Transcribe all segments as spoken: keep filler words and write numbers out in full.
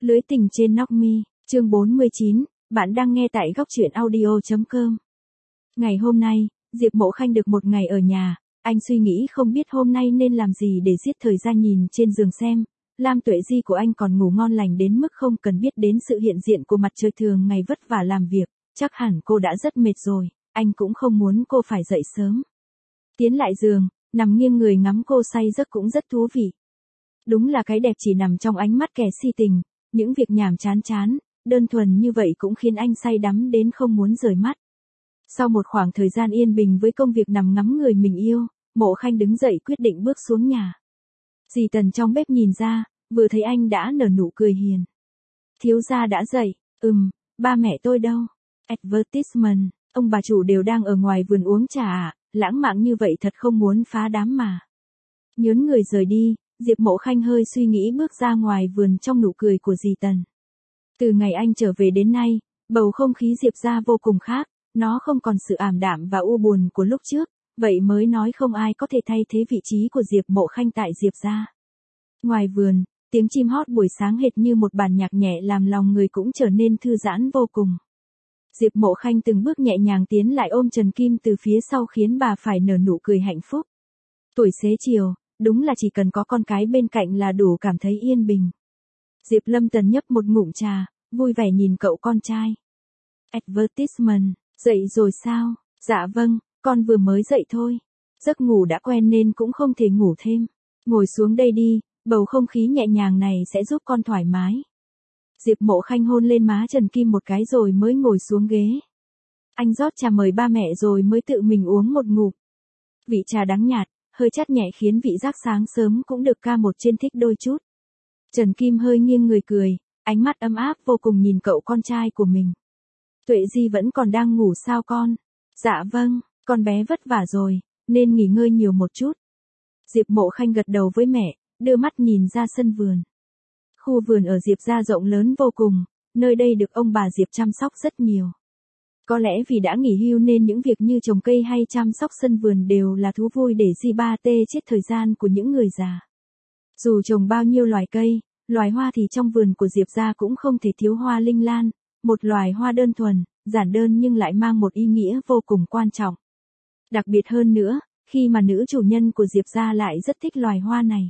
Lưới tình trên Knock Me, chương bốn mươi chín, bạn đang nghe tại góc truyện audio chấm com. Ngày hôm nay, Diệp Mộ Khanh được một ngày ở nhà, anh suy nghĩ không biết hôm nay nên làm gì để giết thời gian. Nhìn trên giường xem, Lam Tuệ Di của anh còn ngủ ngon lành đến mức không cần biết đến sự hiện diện của mặt trời. Thường ngày vất vả làm việc, chắc hẳn cô đã rất mệt rồi, anh cũng không muốn cô phải dậy sớm. Tiến lại giường, nằm nghiêng người ngắm cô say giấc cũng rất thú vị. Đúng là cái đẹp chỉ nằm trong ánh mắt kẻ si tình, những việc nhảm chán chán, đơn thuần như vậy cũng khiến anh say đắm đến không muốn rời mắt. Sau một khoảng thời gian yên bình với công việc nằm ngắm người mình yêu, Mộ Khanh đứng dậy quyết định bước xuống nhà. Dì Tần trong bếp nhìn ra, vừa thấy anh đã nở nụ cười hiền. Thiếu gia đã dậy, ừm, ba mẹ tôi đâu? Advertisement, ông bà chủ đều đang ở ngoài vườn uống trà ạ, lãng mạn như vậy thật không muốn phá đám mà. Nhớn người rời đi, Diệp Mộ Khanh hơi suy nghĩ bước ra ngoài vườn trong nụ cười của dì Tần. Từ ngày anh trở về đến nay, bầu không khí Diệp gia vô cùng khác, nó không còn sự ảm đạm và u buồn của lúc trước, vậy mới nói không ai có thể thay thế vị trí của Diệp Mộ Khanh tại Diệp gia. Ngoài vườn, tiếng chim hót buổi sáng hệt như một bản nhạc nhẹ làm lòng người cũng trở nên thư giãn vô cùng. Diệp Mộ Khanh từng bước nhẹ nhàng tiến lại ôm Trần Kim từ phía sau khiến bà phải nở nụ cười hạnh phúc. Tuổi xế chiều, đúng là chỉ cần có con cái bên cạnh là đủ cảm thấy yên bình. Diệp Lâm Tần nhấp một ngụm trà, vui vẻ nhìn cậu con trai. Advertisement, dậy rồi sao? Dạ vâng, con vừa mới dậy thôi. Giấc ngủ đã quen nên cũng không thể ngủ thêm. Ngồi xuống đây đi, bầu không khí nhẹ nhàng này sẽ giúp con thoải mái. Diệp Mộ Khanh hôn lên má Trần Kim một cái rồi mới ngồi xuống ghế. Anh rót trà mời ba mẹ rồi mới tự mình uống một ngụm. Vị trà đắng nhạt, hơi chát nhẹ khiến vị giác sáng sớm cũng được ca một trên thích đôi chút. Trần Kim hơi nghiêng người cười, ánh mắt ấm áp vô cùng nhìn cậu con trai của mình. Tuệ Di vẫn còn đang ngủ sao con? Dạ vâng, con bé vất vả rồi, nên nghỉ ngơi nhiều một chút. Diệp Mộ Khanh gật đầu với mẹ, đưa mắt nhìn ra sân vườn. Khu vườn ở Diệp gia rộng lớn vô cùng, nơi đây được ông bà Diệp chăm sóc rất nhiều. Có lẽ vì đã nghỉ hưu nên những việc như trồng cây hay chăm sóc sân vườn đều là thú vui để di ba tê chết thời gian của những người già. Dù trồng bao nhiêu loài cây, loài hoa thì trong vườn của Diệp gia cũng không thể thiếu hoa linh lan, một loài hoa đơn thuần, giản đơn nhưng lại mang một ý nghĩa vô cùng quan trọng. Đặc biệt hơn nữa, khi mà nữ chủ nhân của Diệp gia lại rất thích loài hoa này.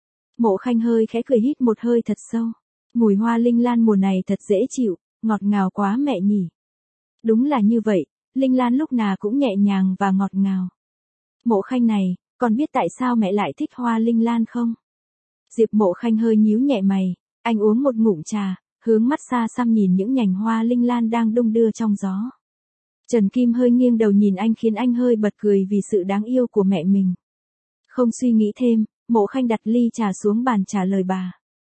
Mộ Khanh hơi khẽ cười hít một hơi thật sâu. Mùi hoa linh lan mùa này thật dễ chịu, ngọt ngào quá mẹ nhỉ. Đúng là như vậy, linh lan lúc nào cũng nhẹ nhàng và ngọt ngào. Mộ Khanh này, con biết tại sao mẹ lại thích hoa linh lan không? Diệp Mộ Khanh hơi nhíu nhẹ mày, anh uống một ngụm trà, hướng mắt xa xăm nhìn những nhành hoa linh lan đang đung đưa trong gió. Trần Kim hơi nghiêng đầu nhìn anh khiến anh hơi bật cười vì sự đáng yêu của mẹ mình. Không suy nghĩ thêm, Mộ Khanh đặt ly trà xuống bàn trả lời bà.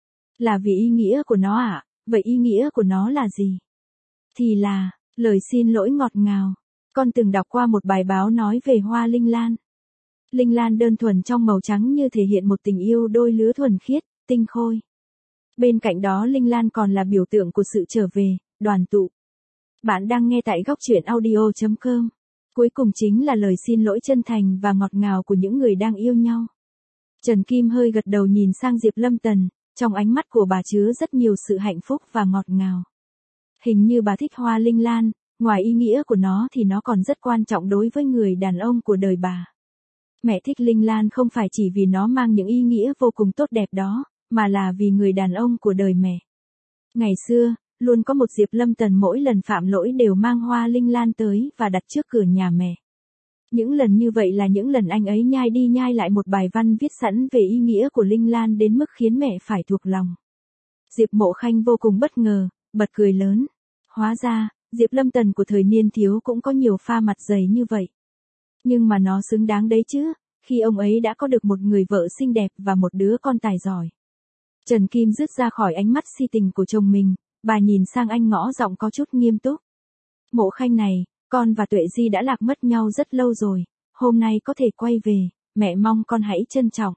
Là vì ý nghĩa của nó ạ, à? Vậy ý nghĩa của nó là gì? Thì là, lời xin lỗi ngọt ngào. Con từng đọc qua một bài báo nói về hoa linh lan. Linh lan đơn thuần trong màu trắng như thể hiện một tình yêu đôi lứa thuần khiết, tinh khôi. Bên cạnh đó linh lan còn là biểu tượng của sự trở về, đoàn tụ. Bạn đang nghe tại góc truyện audio chấm com. Cuối cùng chính là lời xin lỗi chân thành và ngọt ngào của những người đang yêu nhau. Trần Kim hơi gật đầu nhìn sang Diệp Lâm Tần, trong ánh mắt của bà chứa rất nhiều sự hạnh phúc và ngọt ngào. Hình như bà thích hoa linh lan, ngoài ý nghĩa của nó thì nó còn rất quan trọng đối với người đàn ông của đời bà. Mẹ thích linh lan không phải chỉ vì nó mang những ý nghĩa vô cùng tốt đẹp đó, mà là vì người đàn ông của đời mẹ. Ngày xưa, luôn có một Diệp Lâm Tần mỗi lần phạm lỗi đều mang hoa linh lan tới và đặt trước cửa nhà mẹ. Những lần như vậy là những lần anh ấy nhai đi nhai lại một bài văn viết sẵn về ý nghĩa của linh lan đến mức khiến mẹ phải thuộc lòng. Diệp Mộ Khanh vô cùng bất ngờ, bật cười lớn. Hóa ra, Diệp Lâm Tần của thời niên thiếu cũng có nhiều pha mặt dày như vậy. Nhưng mà nó xứng đáng đấy chứ, khi ông ấy đã có được một người vợ xinh đẹp và một đứa con tài giỏi. Trần Kim dứt ra khỏi ánh mắt si tình của chồng mình, bà nhìn sang anh ngõ giọng có chút nghiêm túc. Mộ Khanh này, con và Tuệ Di đã lạc mất nhau rất lâu rồi, hôm nay có thể quay về, mẹ mong con hãy trân trọng.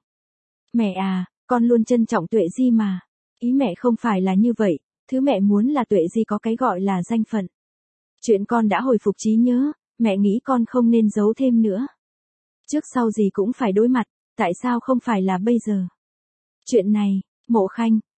Mẹ à, con luôn trân trọng Tuệ Di mà. Ý mẹ không phải là như vậy, thứ mẹ muốn là Tuệ Di có cái gọi là danh phận. Chuyện con đã hồi phục trí nhớ, mẹ nghĩ con không nên giấu thêm nữa. Trước sau gì cũng phải đối mặt, tại sao không phải là bây giờ? Chuyện này, Mộ Khanh,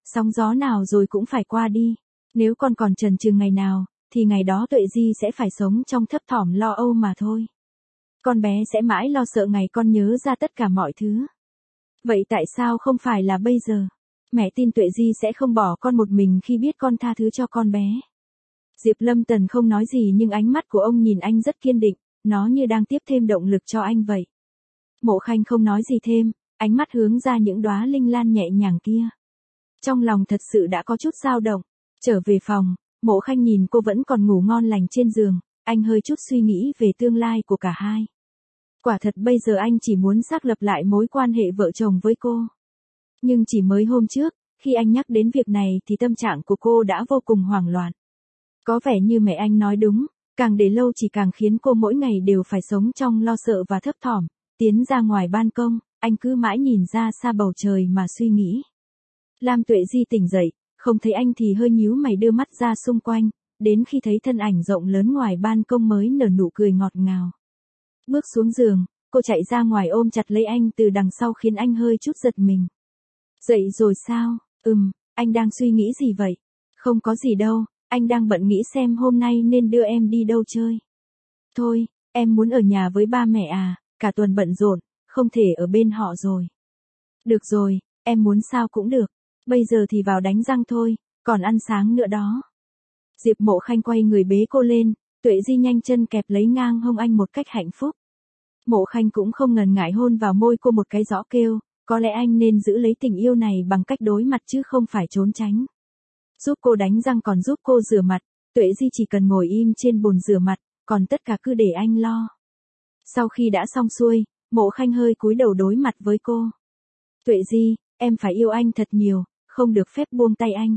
Sóng gió nào rồi cũng phải qua đi. Nếu con còn chần chừ ngày nào, thì ngày đó Tuệ Di sẽ phải sống trong thấp thỏm lo âu mà thôi. Con bé sẽ mãi lo sợ ngày con nhớ ra tất cả mọi thứ. Vậy tại sao không phải là bây giờ? Mẹ tin Tuệ Di sẽ không bỏ con một mình khi biết con tha thứ cho con bé. Diệp Lâm Tần không nói gì nhưng ánh mắt của ông nhìn anh rất kiên định, nó như đang tiếp thêm động lực cho anh vậy. Mộ Khanh không nói gì thêm, ánh mắt hướng ra những đóa linh lan nhẹ nhàng kia. Trong lòng thật sự đã có chút dao động. Trở về phòng, Mộ Khanh nhìn cô vẫn còn ngủ ngon lành trên giường, anh hơi chút suy nghĩ về tương lai của cả hai. Quả thật bây giờ anh chỉ muốn xác lập lại mối quan hệ vợ chồng với cô. Nhưng chỉ mới hôm trước, khi anh nhắc đến việc này thì tâm trạng của cô đã vô cùng hoảng loạn. Có vẻ như mẹ anh nói đúng, càng để lâu chỉ càng khiến cô mỗi ngày đều phải sống trong lo sợ và thấp thỏm. Tiến ra ngoài ban công, anh cứ mãi nhìn ra xa bầu trời mà suy nghĩ. Lam Tuệ Di tỉnh dậy, không thấy anh thì hơi nhíu mày đưa mắt ra xung quanh, đến khi thấy thân ảnh rộng lớn ngoài ban công mới nở nụ cười ngọt ngào. Bước xuống giường, cô chạy ra ngoài ôm chặt lấy anh từ đằng sau khiến anh hơi chút giật mình. Dậy rồi sao? Ừm, anh đang suy nghĩ gì vậy? Không có gì đâu, anh đang bận nghĩ xem hôm nay nên đưa em đi đâu chơi. Thôi, em muốn ở nhà với ba mẹ à, cả tuần bận rộn, không thể ở bên họ rồi. Được rồi, em muốn sao cũng được. Bây giờ thì vào đánh răng thôi, còn ăn sáng nữa đó. Diệp Mộ Khanh quay người bế cô lên, Tuệ Di nhanh chân kẹp lấy ngang hông anh một cách hạnh phúc. Mộ Khanh cũng không ngần ngại hôn vào môi cô một cái rõ kêu, có lẽ anh nên giữ lấy tình yêu này bằng cách đối mặt chứ không phải trốn tránh. Giúp cô đánh răng còn giúp cô rửa mặt, Tuệ Di chỉ cần ngồi im trên bồn rửa mặt, còn tất cả cứ để anh lo. Sau khi đã xong xuôi, Mộ Khanh hơi cúi đầu đối mặt với cô. Tuệ Di, em phải yêu anh thật nhiều, không được phép buông tay anh.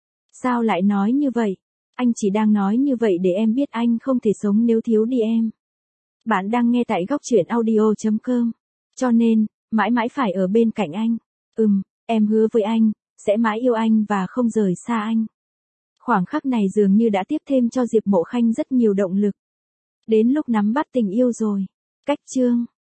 Sao lại nói như vậy? Anh chỉ đang nói như vậy để em biết anh không thể sống nếu thiếu đi em. Bạn đang nghe tại góc truyện audio chấm com. Cho nên, mãi mãi phải ở bên cạnh anh. Ừm, em hứa với anh, sẽ mãi yêu anh và không rời xa anh. Khoảng khắc này dường như đã tiếp thêm cho Diệp Mộ Khanh rất nhiều động lực. Đến lúc nắm bắt tình yêu rồi. Cách chương